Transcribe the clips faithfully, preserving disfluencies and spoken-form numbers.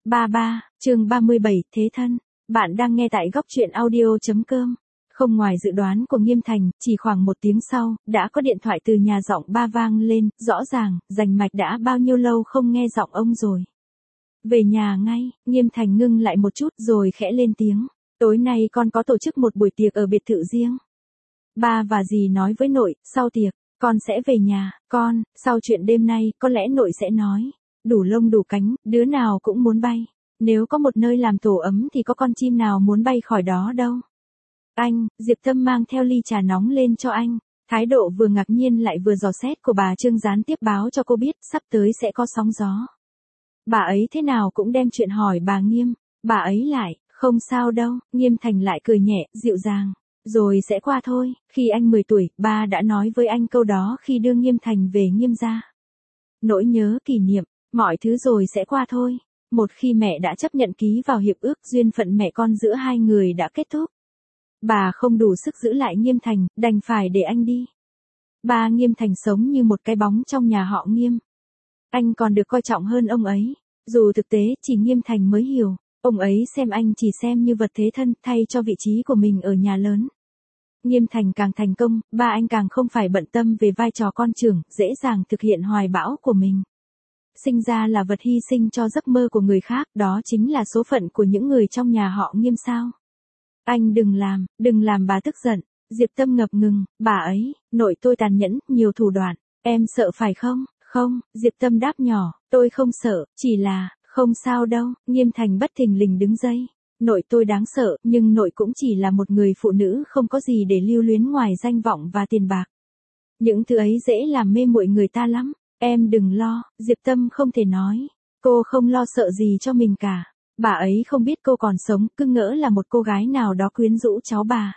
ba ba, chương ba mươi bảy, Thế thân. Bạn đang nghe tại góc truyện audio chấm com. Không ngoài dự đoán của Nghiêm Thành, chỉ khoảng một tiếng sau, đã có điện thoại từ nhà giọng ba vang lên, rõ ràng, Rành Mạch đã bao nhiêu lâu không nghe giọng ông rồi. Về nhà ngay, Nghiêm Thành ngưng lại một chút rồi khẽ lên tiếng. Tối nay con có tổ chức một buổi tiệc ở biệt thự riêng. Ba và dì nói với nội, sau tiệc, con sẽ về nhà, con, sau chuyện đêm nay, có lẽ nội sẽ nói. Đủ lông đủ cánh, đứa nào cũng muốn bay. Nếu có một nơi làm tổ ấm thì có con chim nào muốn bay khỏi đó đâu. Anh, Diệp Tâm mang theo ly trà nóng lên cho anh. Thái độ vừa ngạc nhiên lại vừa dò xét của bà Trương gián tiếp báo cho cô biết sắp tới sẽ có sóng gió. Bà ấy thế nào cũng đem chuyện hỏi bà Nghiêm. Bà ấy lại, không sao đâu, Nghiêm Thành lại cười nhẹ, dịu dàng. Rồi sẽ qua thôi, khi anh mười tuổi, ba đã nói với anh câu đó khi đưa Nghiêm Thành về Nghiêm gia. Nỗi nhớ kỷ niệm, mọi thứ rồi sẽ qua thôi. Một khi mẹ đã chấp nhận ký vào hiệp ước, duyên phận mẹ con giữa hai người đã kết thúc. Bà không đủ sức giữ lại Nghiêm Thành, đành phải để anh đi. Ba Nghiêm Thành sống như một cái bóng trong nhà họ Nghiêm. Anh còn được coi trọng hơn ông ấy. Dù thực tế chỉ Nghiêm Thành mới hiểu, ông ấy xem anh chỉ xem như vật thế thân thay cho vị trí của mình ở nhà lớn. Nghiêm Thành càng thành công, ba anh càng không phải bận tâm về vai trò con trưởng, dễ dàng thực hiện hoài bão của mình. Sinh ra là vật hy sinh cho giấc mơ của người khác, đó chính là số phận của những người trong nhà họ Nghiêm sao. Anh đừng làm, đừng làm bà tức giận. Diệp Tâm ngập ngừng, bà ấy, nội tôi tàn nhẫn, nhiều thủ đoạn, em sợ phải không? Không, Diệp Tâm đáp nhỏ, tôi không sợ, chỉ là, không sao đâu. Nghiêm Thành bất thình lình đứng dậy. Nội tôi đáng sợ, nhưng nội cũng chỉ là một người phụ nữ không có gì để lưu luyến ngoài danh vọng và tiền bạc. Những thứ ấy dễ làm mê muội người ta lắm. Em đừng lo, Diệp Tâm không thể nói. Cô không lo sợ gì cho mình cả. Bà ấy không biết cô còn sống, cứ ngỡ là một cô gái nào đó quyến rũ cháu bà.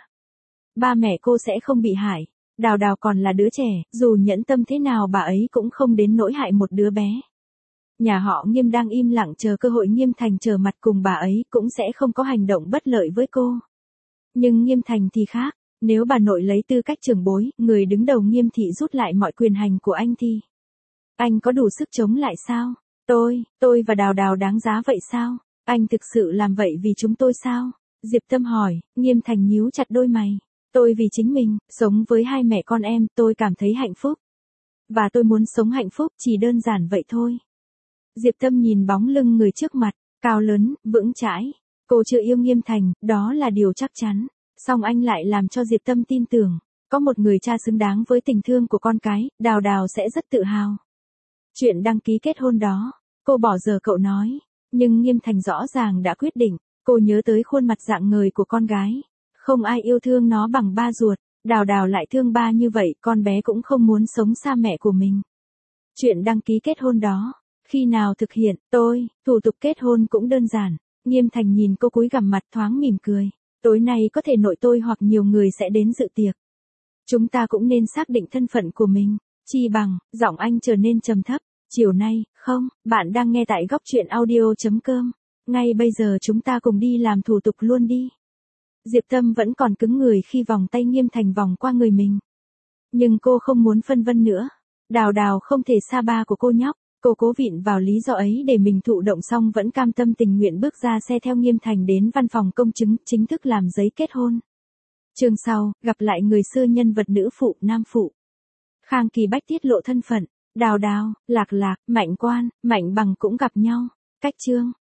Ba mẹ cô sẽ không bị hại. Đào Đào còn là đứa trẻ, dù nhẫn tâm thế nào bà ấy cũng không đến nỗi hại một đứa bé. Nhà họ Nghiêm đang im lặng chờ cơ hội. Nghiêm Thành trở mặt cùng bà ấy cũng sẽ không có hành động bất lợi với cô. Nhưng Nghiêm Thành thì khác, nếu bà nội lấy tư cách trưởng bối, người đứng đầu Nghiêm thị rút lại mọi quyền hành của anh thì anh có đủ sức chống lại sao? Tôi, tôi và Đào Đào đáng giá vậy sao? Anh thực sự làm vậy vì chúng tôi sao? Diệp Tâm hỏi. Nghiêm Thành nhíu chặt đôi mày. Tôi vì chính mình, sống với hai mẹ con em, tôi cảm thấy hạnh phúc. Và tôi muốn sống hạnh phúc, chỉ đơn giản vậy thôi. Diệp Tâm nhìn bóng lưng người trước mặt, cao lớn, vững chãi. Cô chưa yêu Nghiêm Thành, đó là điều chắc chắn. Song anh lại làm cho Diệp Tâm tin tưởng, có một người cha xứng đáng với tình thương của con cái, Đào Đào sẽ rất tự hào. Chuyện đăng ký kết hôn đó, cô bỏ giờ cậu nói. Nhưng Nghiêm Thành rõ ràng đã quyết định, cô nhớ tới khuôn mặt rạng ngời của con gái. Không ai yêu thương nó bằng ba ruột, Đào Đào lại thương ba như vậy, con bé cũng không muốn sống xa mẹ của mình. Chuyện đăng ký kết hôn đó, khi nào thực hiện? Tôi, thủ tục kết hôn cũng đơn giản. Nghiêm Thành nhìn cô cúi gằm mặt thoáng mỉm cười. Tối nay có thể nội tôi hoặc nhiều người sẽ đến dự tiệc. Chúng ta cũng nên xác định thân phận của mình. Chi bằng, giọng anh trở nên trầm thấp. Chiều nay, không, bạn đang nghe tại góc truyện audio chấm com. Ngay bây giờ chúng ta cùng đi làm thủ tục luôn đi. Diệp Tâm vẫn còn cứng người khi vòng tay Nghiêm Thành vòng qua người mình. Nhưng cô không muốn phân vân nữa. Đào Đào không thể xa ba của cô nhóc. Cô cố vịn vào lý do ấy để mình thụ động, xong vẫn cam tâm tình nguyện bước ra xe theo Nghiêm Thành đến văn phòng công chứng, chính thức làm giấy kết hôn. Chương sau, gặp lại người xưa, nhân vật nữ phụ, nam phụ. Khang Kỳ Bách tiết lộ thân phận. Đào Đào, Lạc Lạc, Mạnh Quan, Mạnh Bằng cũng gặp nhau. Cách chương.